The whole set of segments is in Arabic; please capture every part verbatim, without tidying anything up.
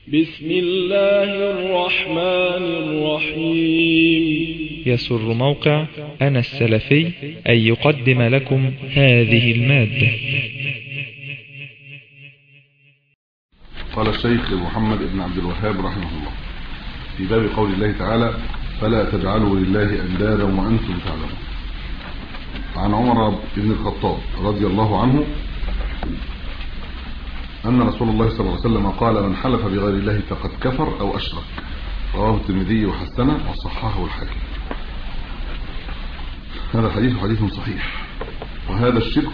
بسم الله الرحمن الرحيم. يسر موقع أنا السلفي أن يقدم لكم هذه المادة. قال الشيخ محمد بن عبد الوهاب رحمه الله في باب قول الله تعالى: فلا تجعلوا لله أندادا وأنتم تعلمون. عن عمر بن الخطاب رضي الله عنه أن رسول الله صلى الله عليه وسلم قال: من حلف بغير الله فقد كفر أو أشرك. رواه الترمذي وحسنه وصححه الحاكم. هذا الحديث حديث صحيح. وهذا الشرك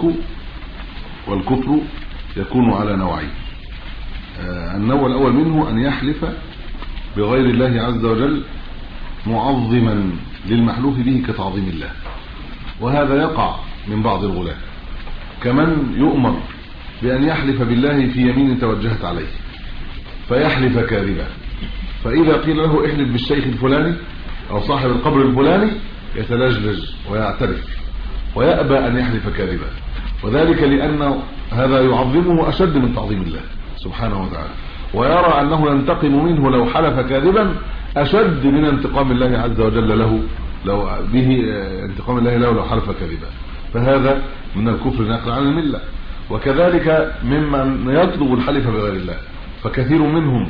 والكفر يكون على نوعين. النوع الأول منه أن يحلف بغير الله عز وجل معظما للمحلوف به كتعظيم الله، وهذا يقع من بعض الغلاة، كمن يؤمر بأن يحلف بالله في يمين توجهت عليه فيحلف كاذبا، فإذا قيل له احلف بالشيخ الفلاني أو صاحب القبر الفلاني يتلجلج ويعترف ويأبى أن يحلف كاذبا، وذلك لأن هذا يعظمه أشد من تعظيم الله سبحانه وتعالى، ويرى أنه ينتقم منه لو حلف كاذبا أشد من انتقام الله عز وجل له لو به انتقام الله له لو حلف كاذبا. فهذا من الكفر نقل عن الملة. وكذلك ممن يطلب الحلف بغير الله، فكثير منهم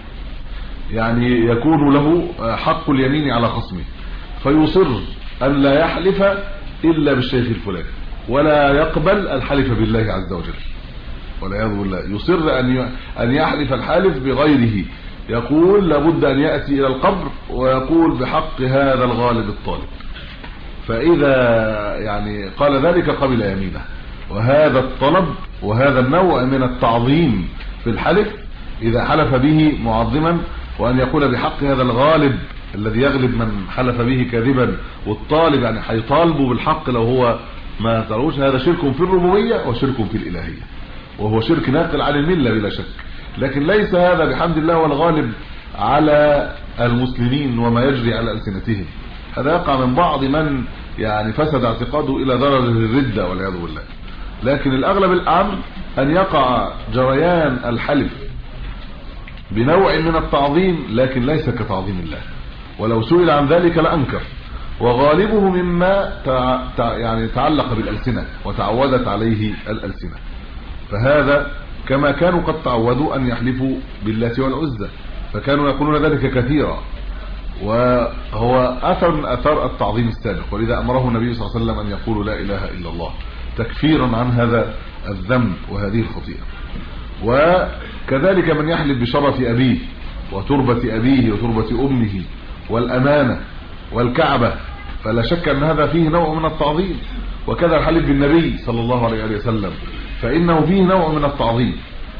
يعني يكون له حق اليمين على خصمه فيصر أن لا يحلف إلا بالشيخ الفلاني ولا يقبل الحلف بالله عز وجل والعياذ بالله. يصر أن أن يحلف الحالف بغيره، يقول لابد أن يأتي إلى القبر ويقول بحق هذا الغالب الطالب، فإذا يعني قال ذلك قبل يمينه. وهذا الطلب وهذا النوع من التعظيم في الحلف إذا حلف به معظما، وأن يقول بحق هذا الغالب الذي يغلب من حلف به كاذبا، والطالب يعني هيطالبه بالحق لو هو ما تروش، هذا شرك في الربوبية وشرك في الإلهية، وهو شرك ناقل عن الملة بلا شك. لكن ليس هذا بحمد الله والغالب على المسلمين وما يجري على ألسنتهم، هذا يقع من بعض من يعني فسد اعتقاده إلى درجة الردة والعياذ بالله. لكن الأغلب الأعم أن يقع جريان الحلف بنوع من التعظيم لكن ليس كتعظيم الله، ولو سئل عن ذلك لأنكر، وغالبه مما تع... تع... يعني تعلق بالألسنة وتعودت عليه الألسنة. فهذا كما كانوا قد تعودوا أن يحلفوا باللات والعزى، فكانوا يقولون ذلك كثيرا، وهو أثر من أثار التعظيم السابق، ولذا أمره النبي صلى الله عليه وسلم أن يقولوا لا إله إلا الله تكفيرا عن هذا الذنب وهذه الخطيئة. وكذلك من يحلف بشرف أبيه وتربة أبيه وتربة أمه والأمانة والكعبة، فلا شك أن هذا فيه نوع من التعظيم. وكذا الحلف بالنبي صلى الله عليه وسلم فإنه فيه نوع من التعظيم،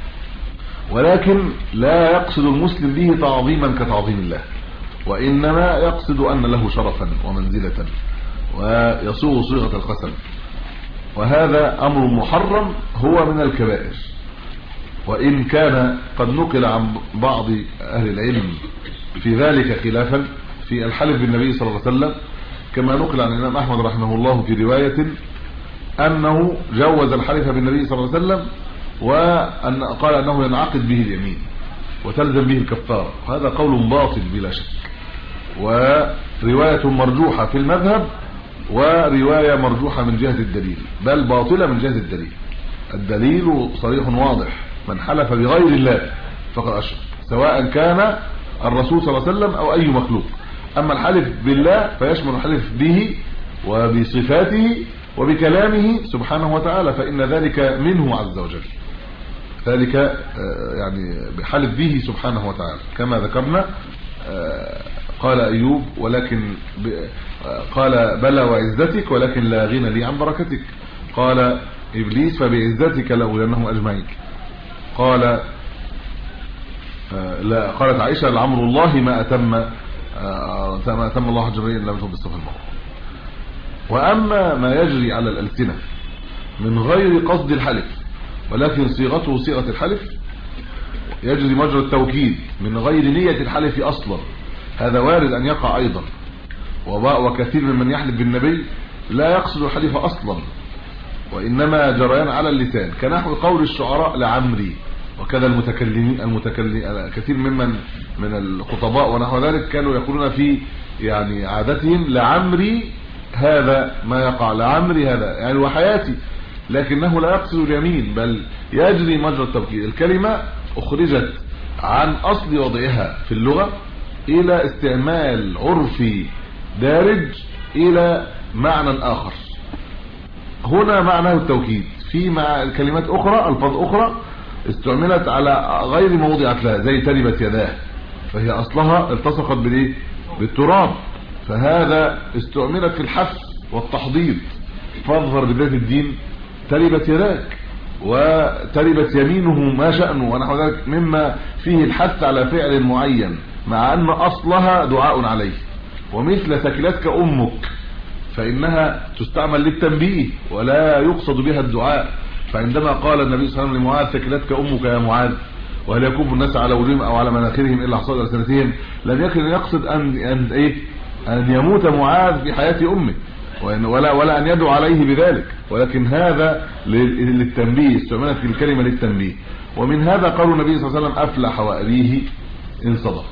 ولكن لا يقصد المسلم به تعظيما كتعظيم الله، وإنما يقصد أن له شرفا ومنزلة ويصوغ صيغة القسم، وهذا أمر محرم هو من الكبائر. وإن كان قد نقل عن بعض أهل العلم في ذلك خلافا في الحلف بالنبي صلى الله عليه وسلم، كما نقل عن الإمام أحمد رحمه الله في رواية أنه جوز الحلف بالنبي صلى الله عليه وسلم، وأن قال أنه ينعقد به اليمين وتلزم به الكفارة. هذا قول باطل بلا شك، ورواية مرجوحة في المذهب، ورواية مرجوحة من جهة الدليل، بل باطلة من جهة الدليل. الدليل صريح واضح: من حلف بغير الله فقد أشرك، سواء كان الرسول صلى الله عليه وسلم أو أي مخلوق. أما الحلف بالله فيشمل الحلف به وبصفاته وبكلامه سبحانه وتعالى، فإن ذلك منه عز وجل، ذلك يعني بحلف به سبحانه وتعالى. كما ذكرنا قال أيوب: ولكن قال بلى وعزتك ولكن لا غنى لي عن بركتك. قال إبليس: فبعزتك لأغوينهم أجمعين. قال لا قالت عائشة: لعمر الله ما أتم ما أتم الله حج امرئ إلا بصف الصف المرء. وأما ما يجري على الألسنة من غير قصد الحلف ولكن صيغته صيغة الحلف، يجري مجرى التوكيد من غير نية الحلف أصلا، هذا وارد أن يقع أيضا. وكثير ممن يحلف بالنبي لا يقصد الحلف أصلا، وإنما جريان على اللسان، كنحو قول الشعراء لعمري وكذا المتكلمين المتكلم كثير ممن من الخطباء ونحو ذلك كانوا يقولون في يعني عادتهم لعمري هذا ما يقع، لعمري هذا يعني وحياتي، لكنه لا يقصد اليمين بل يجري مجرى التوكيد. الكلمة أخرجت عن أصل وضعها في اللغة إلى استعمال عرفي دارج إلى معنى آخر. هنا معناه التوكيد، في مع كلمات أخرى ألفاظ أخرى استعملت على غير ما وضعت لها، زي تربت يداه، فهي أصلها التصقت بالإيه؟ بالتراب، فهذا استعملت في الحث والتحضيض، فاظفر بذات الدين تربت يداك، وتربت يمينه ما شأنه ونحو ذلك، مما فيه الحث على فعل معين مع أن أصلها دعاء عليه. ومثل ثكلتك أمك فإنها تستعمل للتنبيه ولا يقصد بها الدعاء، فعندما قال النبي صلى الله عليه وسلم لمعاذ ثكلتك أمك يا معاذ وهل يكب الناس على وجوههم أو على مناخرهم إلا حصاد ألسنتهم، لم يكن يقصد أن أن إيه أن يموت معاذ في حياة أمه ولا ولا أن يدعو عليه بذلك، ولكن هذا للتنبيه، استعملت الكلمة للتنبيه. ومن هذا قول النبي صلى الله عليه وسلم أفلح وأبيه إن صدق.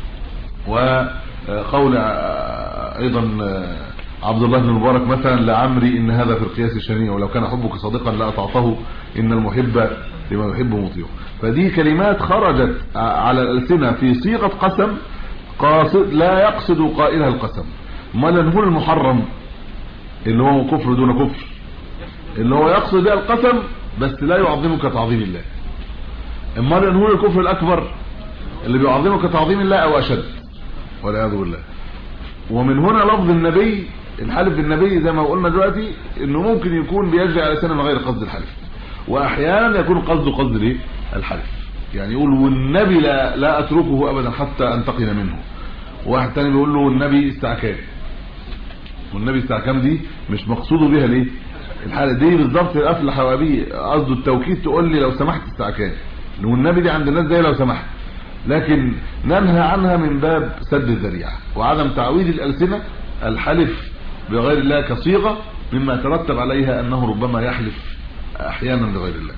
وقول أيضا عبد الله بن المبارك مثلا لعمري إن هذا في القياس شنيع ولو كان حبك صادقا لا أطعته إن المحب لما يحب مطيع. فدي كلمات خرجت على الألسنة في صيغة قسم قاصد لا يقصد قائلها القسم. ما نقول المحرم اللي هو كفر دون كفر اللي هو يقصد بها القسم بس لا يعظمك تعظيم الله. اما نقول الكفر الأكبر اللي بيعظمك تعظيم الله أو أشد والعياذ بالله. ومن هنا لفظ النبي الحلف بالنبي زي ما قلنا دلوقتي انه ممكن يكون بيجري على لسانه من غير قصد الحلف، واحيانا يكون قصده قصد الايه الحلف، يعني يقول والنبي لا لا اتركه ابدا حتى انتقم منه. واحد تاني بيقول له النبي استعكام، والنبي استعكام دي مش مقصوده بيها ليه الحاله دي بالظبط. افلح وابي قصده التوكيد، تقول لي لو سمحت استعكام، والنبي دي عند الناس زي لو سمحت، لكن ننهى عنها من باب سد الذريعه وعدم تعويد الالسنه الحلف بغير الله كصيغه، مما يترتب عليها انه ربما يحلف احيانا بغير الله.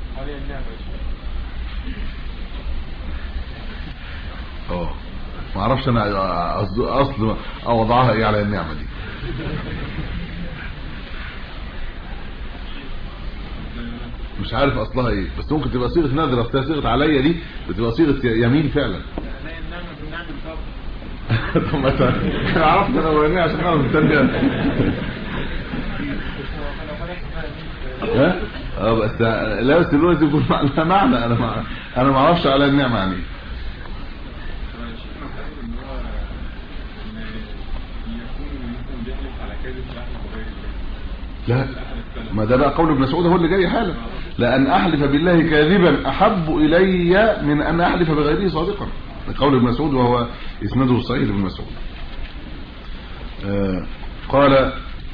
اه ما اعرفش انا اصل او وضعها ايه على النعمه دي. مش عارف اصلها ايه، بس ممكن تبقى صيغه نادره، اصل صيغه عليا دي بتبقى صيغه يمين فعلا. طب مثلا انا عرفت انا وين عشان اعرف الثانيه. ها اه بس لا بس دلوقتي يكون معنى انا ما انا ما اعرفش على النعمه يعني. لا ما ده بقى قول ابن مسعود هو اللي جاي حالا، لان احلف بالله كاذبا احب الي من ان احلف بغيره صادقا، قول ابن مسعود وهو اسناده صحيح لابن مسعود. آه قال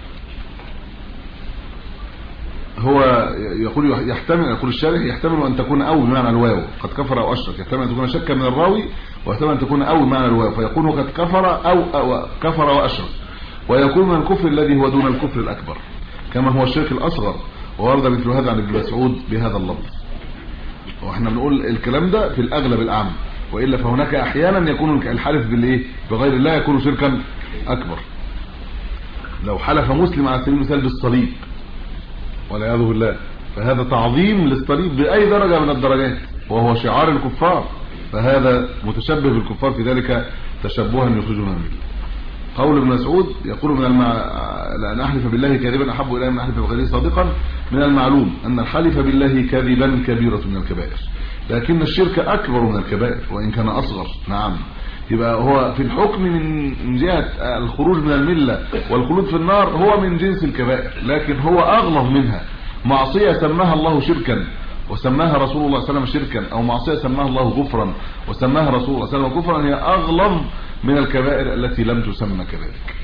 هو يقول يحتمل، يقول الشارح يحتمل ان تكون او بمعنى الواو قد كفر او اشرك، يحتمل ان تكون شكا من الراوي ويحتمل ان تكون او بمعنى الواو فيكون قد كفر او, أو كفر واشرك، ويكون من الكفر الذي هو دون الكفر الاكبر كما هو الشرك الاصغر، وورد مثل هذا عن ابن مسعود بهذا اللفظ. واحنا بنقول الكلام ده في الاغلب الاعم، والا فهناك احيانا يكون الحلف بالايه بغير الله يكون شركا اكبر. لو حلف مسلم على سبيل المثال بالصليب والعياذ بالله فهذا تعظيم للصليب باي درجه من الدرجات وهو شعار الكفار، فهذا متشبه بالكفار في ذلك تشبها يخرجون من المله. قول ابن مسعود يقول من المع... لأن أحلف بالله كاذبا أحب إلي من أحلف بغيره صادقا، من المعلوم أن الحلف بالله كاذبا كبيرة من الكبائر، لكن الشرك أكبر من الكبائر وإن كان أصغر. نعم، يبقى هو في الحكم من جهة الخروج من الملة والخلود في النار هو من جنس الكبائر، لكن هو أغلظ منها. معصية سماها الله شركا وسماها رسول الله صلى الله عليه وسلم شركا، أو معصية سماها الله كفرا وسماها رسول الله صلى الله عليه وسلم كفرا، هي أغلظ من الكبائر التي لم تسمى كذلك.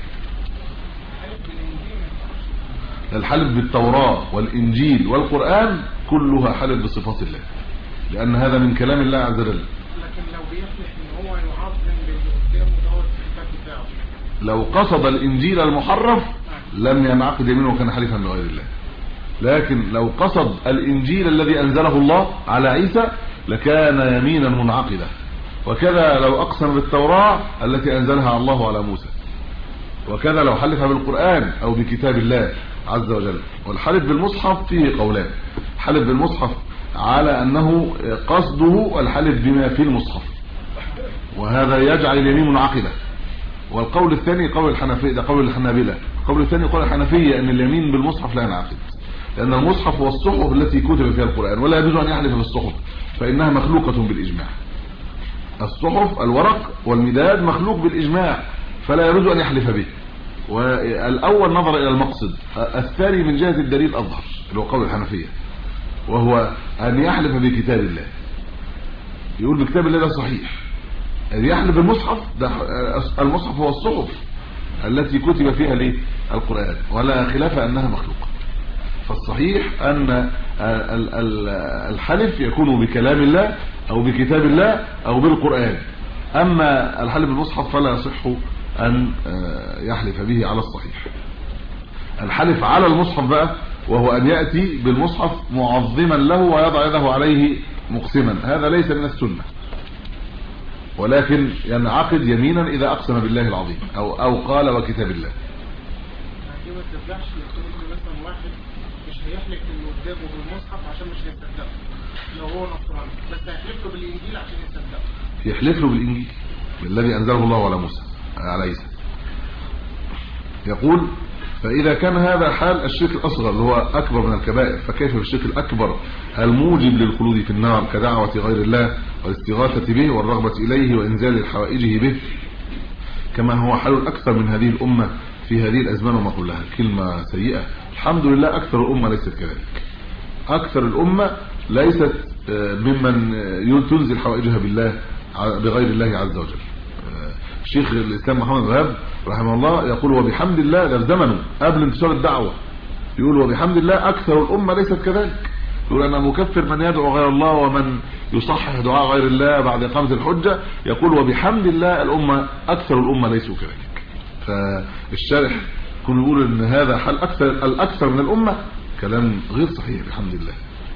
الحلف بالتوراة والإنجيل والقرآن كلها حلف بصفات الله، لأن هذا من كلام الله عز وجل. لكن لو بيحلف ان هو يعظم بالقيام ودور الصفات بتاعه، لو قصد الإنجيل المحرف لم ينعقد يمينه وكان حلفا بغير الله، لكن لو قصد الإنجيل الذي أنزله الله على عيسى لكان يمينا منعقدة. وكذا لو أقسم بالتوراة التي أنزلها الله على موسى، وكذا لو حلف بالقرآن أو بكتاب الله عز وجل. والحلف بالمصحف فيه قولان: حلف بالمصحف على أنه قصده الحلف بما في المصحف، وهذا يجعل اليمين منعقدة. والقول الثاني قول الحنفية، ده قول الحنابلة. القول الثاني قول الحنفية أن اليمين بالمصحف لا ينعقد، لأن المصحف هو الصحف التي كتب فيها القرآن، ولا يجوز أن يحلف بالصحف فإنها مخلوقة بالإجماع. الصحف الورق والمداد مخلوق بالإجماع، فلا يجوز أن يحلف به. والأول نظر إلى المقصد، الثاني من جهة الدليل أظهر اللي هو قول الحنفية، وهو أن يحلف بكتاب الله. يقول بكتاب الله ده صحيح، يحلف بالمصحف، ده المصحف هو الصحف التي كتب فيها ليه القرآن، ولا خلاف أنها مخلوقة. فالصحيح أن الحلف يكون بكلام الله أو بكتاب الله أو بالقرآن. أما الحلف بالمصحف فلا يصح أن يحلف به على الصحيح. الحلف على المصحف بقى وهو أن يأتي بالمصحف معظما له ويضع يده عليه مقسما، هذا ليس من السنة، ولكن ينعقد يمينا إذا أقسم بالله العظيم أو أو قال وكتاب الله. دي ما ترجعش لكل مثلا واحد مش هيحلف انه قدامه بالمصحف عشان مش هيصدقه لو هو نصراني، بس هيحلف له بالانجيل عشان يصدقه. يحلف له بالانجيل الذي انزله الله على موسى على عيسى. يقول: فإذا كان هذا حال الشرك الأصغر اللي هو أكبر من الكبائر، فكيف بالشرك الأكبر الموجب للخلود في النار كدعوة غير الله والاستغاثة به والرغبة إليه وإنزال حوائجه به، كما هو حال الأكثر من هذه الأمة في هذه الأزمان وما كلها. كلمة سيئة. الحمد لله أكثر الأمة ليست كذلك. أكثر الأمة ليست ممن تنزل حوائجها بالله بغير الله عز وجل. الشيخ الإسلام محمد الوهاب رحمه الله يقول: وبحمد الله، ده في زمنه قبل انتشار الدعوة، يقول: وبحمد الله أكثر الأمة ليست كذلك. يقول: أنا مكفر من يدعو غير الله ومن يصحح دعاء غير الله بعد إقامة الحجة. يقول: وبحمد الله الأمة أكثر الأمة ليسوا كذلك. فالشارح يكون يقول ان هذا حال اكثر الاكثر من الامه، كلام غير صحيح بحمد الله.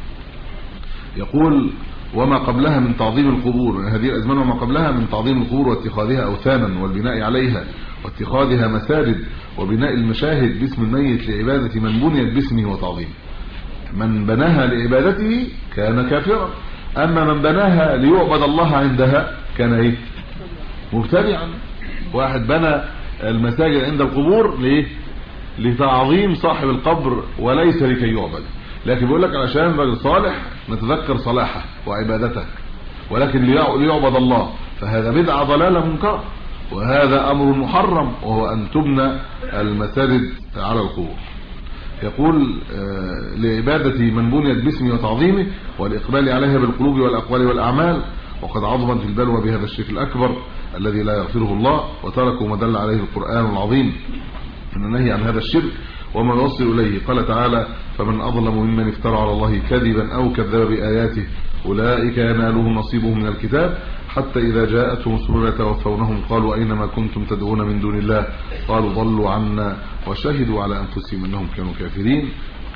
يقول: وما قبلها من تعظيم القبور، هذه الازمان وما قبلها من تعظيم القبور واتخاذها اوثانا والبناء عليها واتخاذها مساجد وبناء المشاهد باسم الميت لعباده من بنيت باسمه وتعظيمه. من بناها لعبادته كان كافرا، اما من بناها ليعبد الله عندها كان ايه؟ مبتدعا. واحد بنى المساجد عند القبور ليه؟ لتعظيم صاحب القبر وليس لكي يعبد، لكن بيقول لك علشان رجل صالح نتذكر صلاحه وعبادته، ولكن ليعبد الله، فهذا بدعة ضلالة منكرة، وهذا امر محرم، وهو ان تبنى المساجد على القبور. يقول: لعبادة من بنيت باسمه وتعظيمه والإقبال عليها بالقلوب والأقوال والأعمال، وقد عظمت البلوى بهذا الشرك الأكبر الذي لا يغفره الله، وتركوا ما دل عليه القرآن العظيم من النهي عن هذا الشرك وما يوصل إليه. قال تعالى: فمن أظلم ممن افترى على الله كذبا أو كذب بآياته أولئك ينالهم نصيبهم من الكتاب حتى إذا جاءتهم رسلنا توفونهم قالوا أينما كنتم تدعون من دون الله قالوا ضلوا عنا وشهدوا على أنفسهم أنهم كانوا كافرين.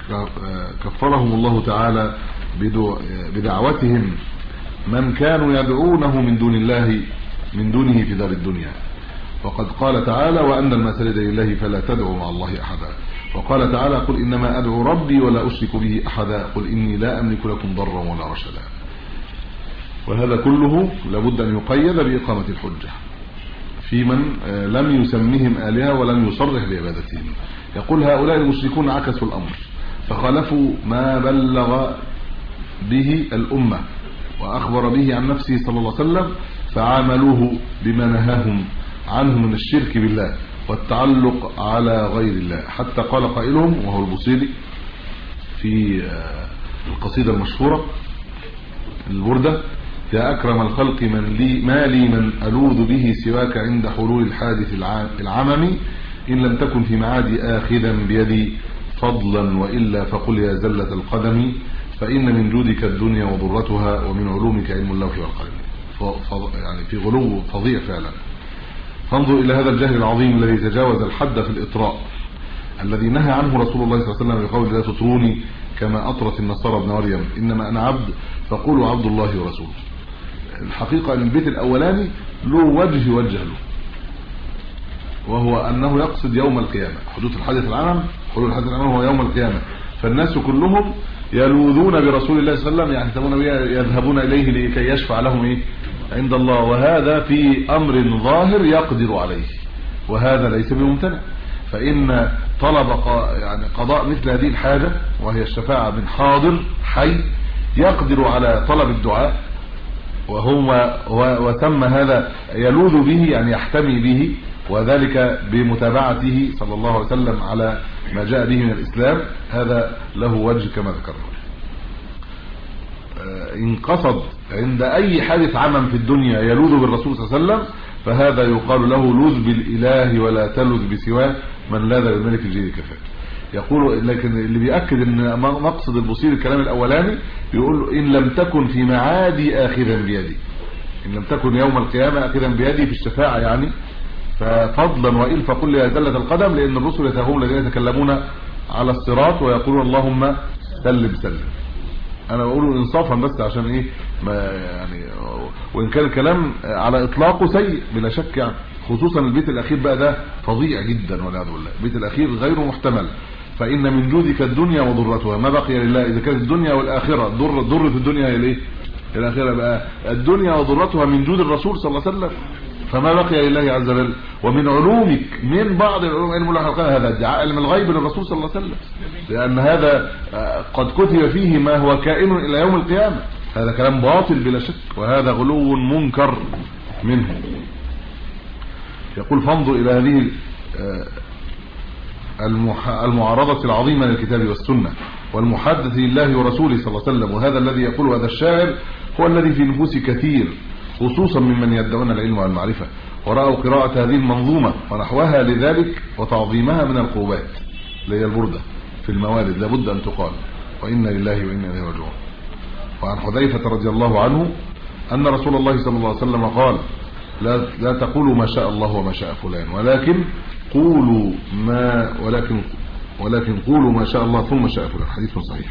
كفرهم الله تعالى بدعوتهم من كانوا يدعونه من دون الله من دونه في دار الدنيا. وقد قال تعالى: وأن المساجد لله فلا تدعوا مع الله أحدا. وقال تعالى: قل إنما أدعو ربي ولا أشرك به أحدا قل إني لا أملك لكم ضرا ولا رشدا. وهذا كله لابد أن يقيد بإقامة الحجة في من لم يسمهم آلهة ولم يصرح بعبادتهم. يقول: هؤلاء المشركون عكسوا الأمر فخالفوا ما بلغ به الأمة وأخبر به عن نفسه صلى الله عليه وسلم، فعاملوه بما نهاهم عنه من الشرك بالله والتعلق على غير الله، حتى قال قائلهم وهو البوصيري في القصيدة المشهورة البردة: يا أكرم الخلق من لي ما لي من ألوذ به سواك عند حلول الحادث العمم إن لم تكن في معادي آخذا بيدي فضلا وإلا فقل يا زلة القدم فإن من جودك الدنيا وضرتها ومن علومك علم اللوح والقلم. يعني في غلو فظيع فعلا. فانظر إلى هذا الجهل العظيم الذي تجاوز الحد في الإطراء الذي نهى عنه رسول الله صلى الله عليه وسلم بقول: لا تطروني كما أطرت النصارى ابن مريم إنما أنا عبد فقولوا عبد الله ورسوله. الحقيقة أن البيت الأولاني له وجه وجه له، وهو أنه يقصد يوم القيامة. حدوث الحادث العام حدوث الحادث العام هو يوم القيامة، فالناس كلهم يلوذون برسول الله صلى الله عليه وسلم، يحتمون يذهبون إليه لكي يشفع لهم إيه عند الله، وهذا في أمر ظاهر يقدر عليه، وهذا ليس بممتنع. فإن طلب يعني قضاء مثل هذه الحاجة وهي الشفاعة من حاضر حي يقدر على طلب الدعاء، وهو وتم هذا يلوذ به يعني يحتمي به، وذلك بمتابعته صلى الله عليه وسلم على ما جاء به من الإسلام، هذا له وجه كما ذكرنا. إن قصد عند أي حادث عمم في الدنيا يلوذ بالرسول صلى الله عليه وسلم فهذا يقال له لوذ بالإله ولا تلوذ بسواه، من لاذ بالملك الجديد كفاك. يقول لكن اللي بيأكد ان مقصد البصير الكلام الاولاني بيقول ان لم تكن في معادي اخذا بيدي، ان لم تكن يوم القيامه اخذا بيدي في الشفاعه يعني، ففضلا وإن فقل يا زلة القدم، لان الرسل يتهم الذين يتكلمون على الصراط ويقولون اللهم سلم سلم. انا بقوله انصافا بس عشان ايه ما يعني، وان كان الكلام على اطلاقه سيء بلا شك يعني، خصوصا البيت الاخير بقى ده فظيع جدا والعياذ بالله. البيت الاخير غير محتمل، فان من جودك الدنيا وضرتها ما بقي لله. اذا كانت الدنيا والاخره ضر ضره الدنيا هي الايه الاخره، بقى الدنيا وضرتها من جود الرسول صلى الله عليه وسلم، فما بقي لله عز وجل. ومن علومك من بعض العلوم علم الله هذا ادعاء علم الغيب للرسول صلى الله عليه وسلم، لان هذا قد كتب فيه ما هو كائن الى يوم القيامه. هذا كلام باطل بلا شك، وهذا غلو منكر منه. يقول فانظر الى هذه المعارضه العظيمه للكتاب والسنه والمحدث لله ورسوله صلى الله عليه وسلم. وهذا الذي يقول هذا الشاعر هو الذي في نفوس كثير خصوصا ممن يدعون العلم والمعرفه ورأوا قراءة هذه المنظومة ونحوها لذلك وتعظيمها من القربات اللي هي البردة في الموالد لابد أن تقال وإنا لله وإنا إليه راجعون. وعن حذيفة رضي الله عنه أن رسول الله صلى الله عليه وسلم قال لا, لا تقولوا ما شاء الله وما شاء فلان، ولكن قولوا ما ولكن ولكن قولوا ما شاء الله ثم شاء فلان. حديث صحيح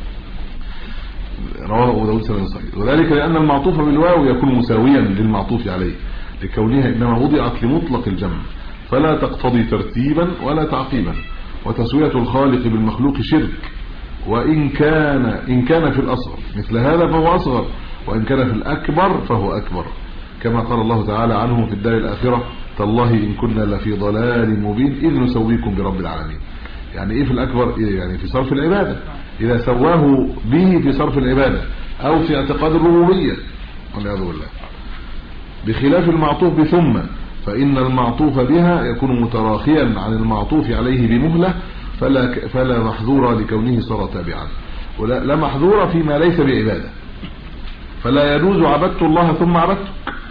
رواه أبو داود سنة صحيح. وذلك لأن المعطوف بالواو يكون مساويا للمعطوف عليه لكونها إنما وضعت لمطلق الجمع، فلا تقتضي ترتيبا ولا تعقيبا. وتسوية الخالق بالمخلوق شرك، وإن كان إن كان في الأصغر مثل هذا فهو أصغر، وإن كان في الأكبر فهو أكبر، كما قال الله تعالى عنه في الدار الآخرة تالله إن كنا لفي ضلال مبين إذ نسويكم برب العالمين. يعني إيه في الأكبر؟ يعني في صرف العبادة، إذا سواه به في صرف العبادة أو في اعتقاد الربوبية والعياذ بالله، بخلاف المعطوف بثم، فإن المعطوف بها يكون متراخيا عن المعطوف عليه بمهلة، فلا فلا محظور لكونه صار تابعا، ولا لا محظور فيما ليس بعبادة، فلا يجوز عبدت الله ثم عبدتك.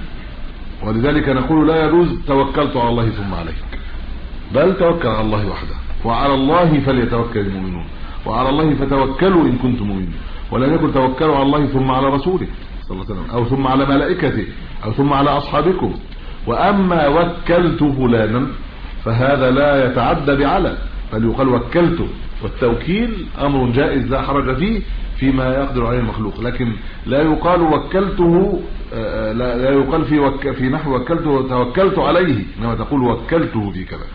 ولذلك نقول لا يجوز توكلت على الله ثم عليك، بل توكل على الله وحده، وعلى الله فليتوكل المؤمنون، وعلى الله فتوكلوا إن كنتم مؤمنين. ولم يكن توكلوا على الله ثم على رسوله صلى الله عليه وسلم، أو ثم على ملائكته، أو ثم على أصحابكم. وأما وكلت فلانا فهذا لا يتعدى بعلى، بل يقال وكلته، والتوكيل أمر جائز لا حرج فيه فيما يقدر عليه المخلوق، لكن لا يقال وكلته، لا يقال في وك في نحو وكلته توكلت عليه، انما تقول وكلته في كذا.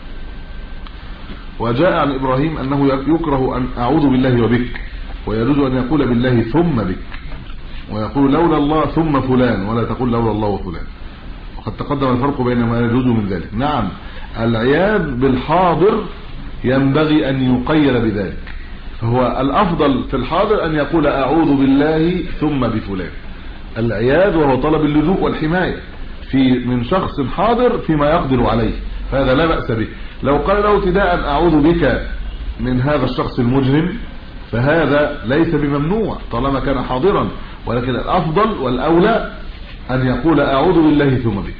وجاء عن إبراهيم أنه يكره أن أعوذ بالله وبك، ويجوز أن يقول بالله ثم بك، ويقول لولا الله ثم فلان، ولا تقول لولا الله وفلان. وقد تقدم الفرق بين ما يجوز من ذلك. نعم العياذ بالحاضر ينبغي أن يقيد بذلك، فهو الأفضل في الحاضر أن يقول أعوذ بالله ثم بفلان، العياذ وهو طلب اللجوء والحماية في من شخص حاضر فيما يقدر عليه، فهذا لا بأس به. لو قال له ابتداء أعوذ بك من هذا الشخص المجرم فهذا ليس بممنوع طالما كان حاضرا، ولكن الأفضل والأولى أن يقول أعوذ بالله ثم بك.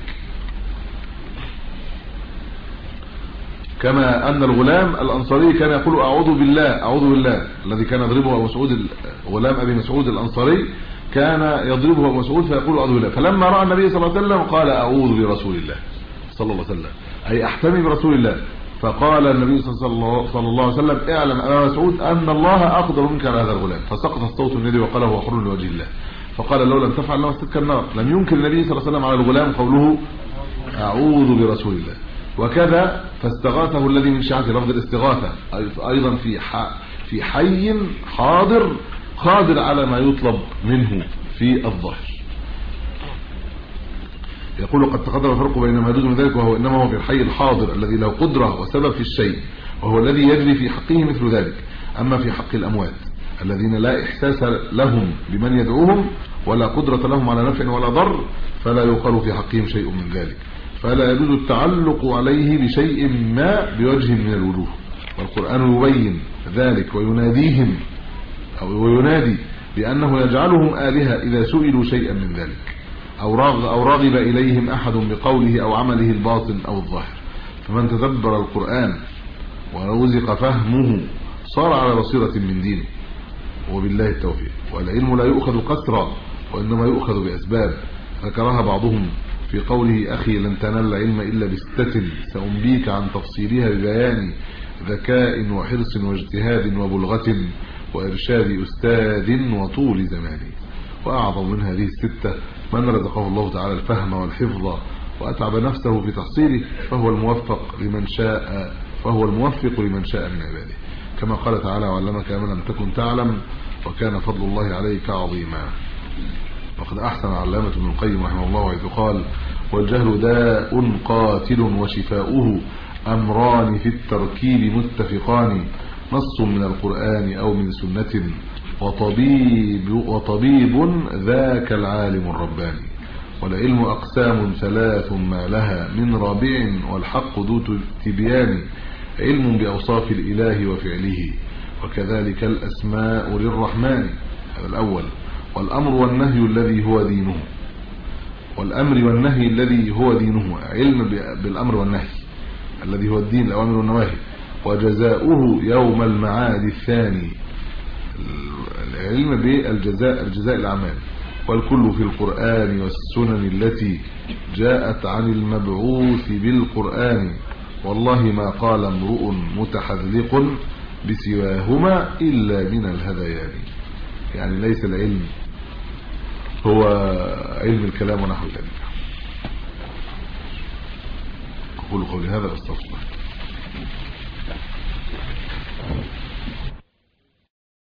كما أن الغلام الأنصاري كان يقول أعوذ بالله أعوذ بالله، الذي كان يضربه أبو مسعود، غلام أبي مسعود الأنصاري كان يضربه أبو مسعود فيقول أعوذ بالله، فلما رأى النبي صلى الله عليه وسلم قال أعوذ برسول الله صلى الله عليه وسلم، أي أحتمي برسول الله. فقال النبي صلى الله عليه وسلم اعلم أبا مسعود أن الله أقدر منك على هذا الغلام، فسقط الصوت من يده وقال هو حر لوجه الله. فقال لو لم تفعل لمستك النار. لم ينكر النبي صلى الله عليه وسلم على الغلام قوله أعوذ برسول الله. وكذا فاستغاثه الذي من شيعته، لفظ الاستغاثة أيضا في في حي حاضر قادر على ما يطلب منه في الظاهر. يقول قد تقدم الفرق بين ما يجوز من ذلك، وهو انما هو في الحي الحاضر الذي له قدرة وسبب في الشيء، وهو الذي يجري في حقه مثل ذلك. اما في حق الاموات الذين لا احساس لهم بمن يدعوهم ولا قدرة لهم على نفع ولا ضر، فلا يقال في حقهم شيء من ذلك، فلا يجوز التعلق عليه بشيء ما بوجه من الوجوه. والقرآن يبين ذلك ويناديهم او وينادي بانه يجعلهم آلهة اذا سئلوا شيئا من ذلك، أو رغب, أو رغب إليهم أحد بقوله أو عمله الباطن أو الظاهر. فمن تدبر القرآن ورزق فهمه صار على بصيرة من دينه، وبالله التوفيق. والعلم لا يؤخذ قسرا وإنما يؤخذ بأسباب، ذكرها بعضهم في قوله أخي لن تنال العلم إلا بستة سأنبيك عن تفصيلها ببيان ذكاء وحرص واجتهاد وبلغة وإرشاد أستاذ وطول زمان. وأعظم من هذه الستة من رزقه الله تعالى الفهم والحفظ وأتعب نفسه في تحصيله، فهو الموفق لمن شاء فهو الموفق لمن شاء من عباده، كما قال تعالى وعلمك ما لم تكن تعلم وكان فضل الله عليك عظيما. وقد أحسن علامة ابن القيم رحمه الله حيث قال والجهل داء قاتل وشفاؤه أمران في التركيب متفقان، نص من القرآن أو من سنة وطبيب, وطبيب ذاك العالم الرباني. والعلم أقسام ثلاث ما لها من رابع والحق ذو تبيان، علم بأوصاف الإله وفعله وكذلك الأسماء للرحمن، هذا الأول. والأمر والنهي الذي هو دينه والأمر والنهي الذي هو دينه علم بالأمر والنهي الذي هو الدين، الأوامر والنواهي، وجزاؤه يوم المعاد الثاني، العلم بالجزاء الجزاء الأعمال. والكل في القرآن والسنن التي جاءت عن المبعوث بالقرآن، والله ما قال امرؤ متحذلق بسواهما إلا من الهذيان. يعني ليس العلم هو علم الكلام ونحو ذلك. أقول قولي هذا واستغفر الله.